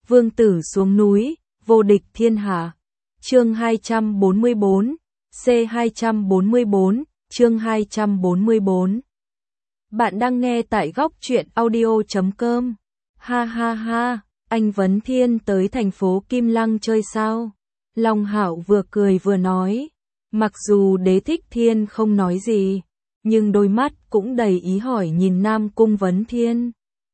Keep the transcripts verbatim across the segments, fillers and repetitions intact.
vương tử xuống núi, vô địch thiên hạ. Chương hai trăm bốn mươi bốn, C hai trăm bốn mươi bốn, chương hai trăm bốn mươi bốn. Bạn đang nghe tại góc truyện audio chấm com. Ha ha ha, anh Vấn Thiên tới thành phố Kim Lăng chơi sao? Long Hạo vừa cười vừa nói. Mặc dù Đế Thích Thiên không nói gì, nhưng đôi mắt cũng đầy ý hỏi nhìn Nam Cung Vấn Thiên.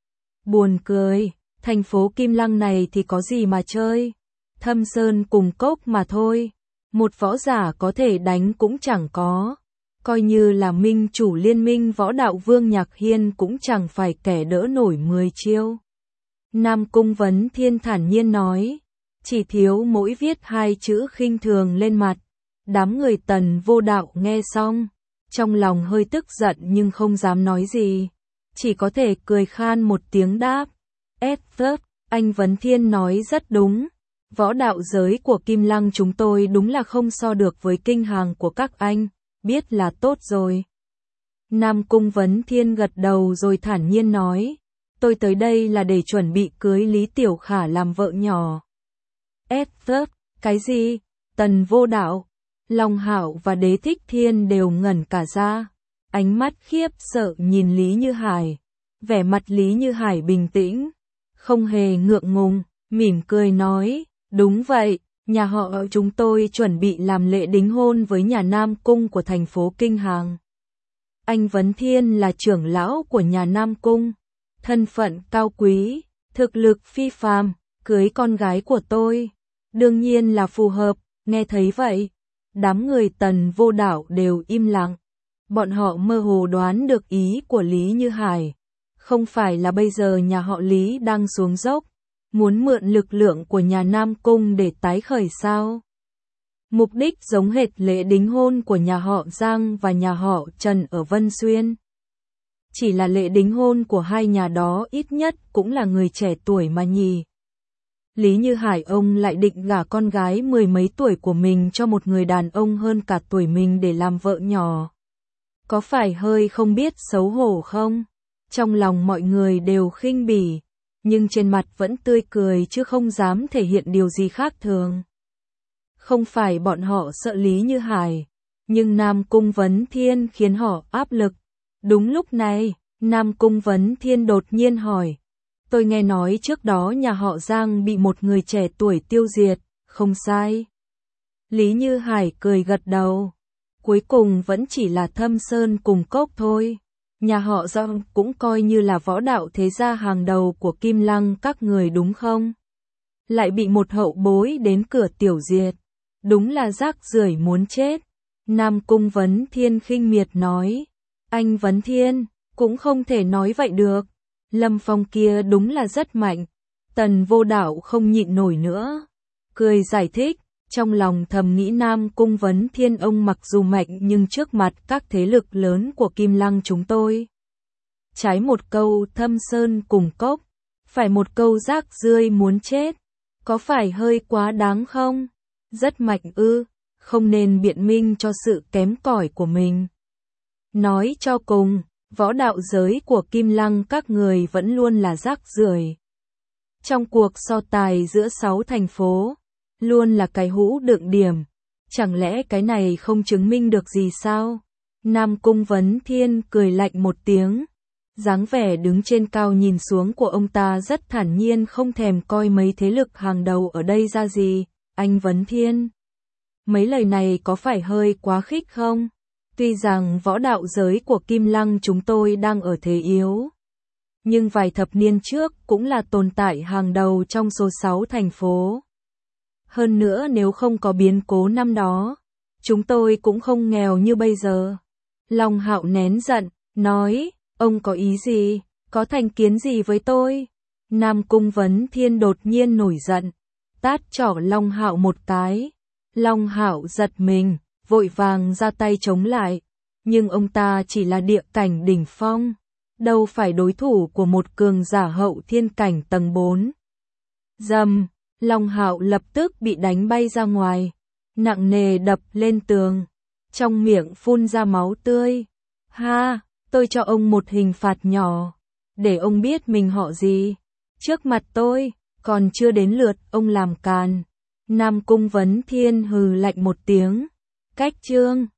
Buồn cười, thành phố Kim Lăng này thì có gì mà chơi? Thâm Sơn cùng cốc mà thôi. Một võ giả có thể đánh cũng chẳng có. Coi như là minh chủ liên minh võ đạo Vương Nhạc Hiên cũng chẳng phải kẻ đỡ nổi mười chiêu. Nam Cung Vấn Thiên thản nhiên nói. Chỉ thiếu mỗi viết hai chữ khinh thường lên mặt. Đám người Tần Vô Đạo nghe xong, trong lòng hơi tức giận nhưng không dám nói gì. Chỉ có thể cười khan một tiếng đáp. Edward, anh Vấn Thiên nói rất đúng. Võ đạo giới của Kim Lăng chúng tôi đúng là không so được với kinh hàng của các anh, biết là tốt rồi. Nam Cung Vấn Thiên gật đầu rồi thản nhiên nói. Tôi tới đây là để chuẩn bị cưới Lý Tiểu Khả làm vợ nhỏ. Edward, cái gì? Tần Vô Đạo, Long Hạo và Đế Thích Thiên đều ngẩn cả ra. Ánh mắt khiếp sợ nhìn Lý Như Hải. Vẻ mặt Lý Như Hải bình tĩnh, không hề ngượng ngùng, mỉm cười nói. Đúng vậy, nhà họ chúng tôi chuẩn bị làm lễ đính hôn với nhà Nam Cung của thành phố Kinh Hàng. Anh Vấn Thiên là trưởng lão của nhà Nam Cung, thân phận cao quý, thực lực phi phàm, cưới con gái của tôi, đương nhiên là phù hợp. Nghe thấy vậy, đám người Tần Vô Đạo đều im lặng. Bọn họ mơ hồ đoán được ý của Lý Như Hải. Không phải là bây giờ nhà họ Lý đang xuống dốc, muốn mượn lực lượng của nhà Nam Cung để tái khởi sao? Mục đích giống hệt lễ đính hôn của nhà họ Giang và nhà họ Trần ở Vân Xuyên. Chỉ là lễ đính hôn của hai nhà đó ít nhất cũng là người trẻ tuổi mà nhỉ. Lý Như Hải ông lại định gả con gái mười mấy tuổi của mình cho một người đàn ông hơn cả tuổi mình để làm vợ nhỏ. Có phải hơi không biết xấu hổ không? Trong lòng mọi người đều khinh bỉ, nhưng trên mặt vẫn tươi cười chứ không dám thể hiện điều gì khác thường. Không phải bọn họ sợ Lý Như Hải, nhưng Nam Cung Vấn Thiên khiến họ áp lực. Đúng lúc này, Nam Cung Vấn Thiên đột nhiên hỏi. Tôi nghe nói trước đó nhà họ Giang bị một người trẻ tuổi tiêu diệt, không sai. Lý Như Hải cười gật đầu. Cuối cùng vẫn chỉ là Thâm Sơn cùng cốc thôi. Nhà họ Giang cũng coi như là võ đạo thế gia hàng đầu của Kim Lăng các người đúng không? Lại bị một hậu bối đến cửa tiểu diệt. Đúng là rác rưởi muốn chết. Nam Cung Vấn Thiên khinh miệt nói. Anh Vấn Thiên, cũng không thể nói vậy được. Lâm Phong kia đúng là rất mạnh. Tần Vô Đạo không nhịn nổi nữa. Cười giải thích. Trong lòng thầm nghĩ Nam Cung Vấn Thiên ông mặc dù mạnh nhưng trước mặt các thế lực lớn của Kim Lăng chúng tôi. Trái một câu Thâm Sơn cùng cốc, phải một câu rác rưởi muốn chết. Có phải hơi quá đáng không? Rất mạnh ư, không nên biện minh cho sự kém cỏi của mình. Nói cho cùng, võ đạo giới của Kim Lăng các người vẫn luôn là rác rưởi. Trong cuộc so tài giữa sáu thành phố, luôn là cái hũ đựng điểm. Chẳng lẽ cái này không chứng minh được gì sao? Nam Cung Vấn Thiên cười lạnh một tiếng. Dáng vẻ đứng trên cao nhìn xuống của ông ta rất thản nhiên không thèm coi mấy thế lực hàng đầu ở đây ra gì. Anh Vấn Thiên, mấy lời này có phải hơi quá khích không? Tuy rằng võ đạo giới của Kim Lăng chúng tôi đang ở thế yếu, nhưng vài thập niên trước cũng là tồn tại hàng đầu trong số sáu thành phố. Hơn nữa nếu không có biến cố năm đó, chúng tôi cũng không nghèo như bây giờ. Long Hạo nén giận, nói, ông có ý gì, có thành kiến gì với tôi? Nam Cung Vấn Thiên đột nhiên nổi giận, tát chỏ Long Hạo một cái. Long Hạo giật mình, vội vàng ra tay chống lại. Nhưng ông ta chỉ là địa cảnh đỉnh phong, đâu phải đối thủ của một cường giả hậu thiên cảnh tầng bốn. Dầm! Long Hạo lập tức bị đánh bay ra ngoài, nặng nề đập lên tường, trong miệng phun ra máu tươi. Ha, tôi cho ông một hình phạt nhỏ, để ông biết mình họ gì. Trước mặt tôi, Còn chưa đến lượt ông làm càn. Nam Cung Vấn Thiên hừ lạnh một tiếng. Cách chương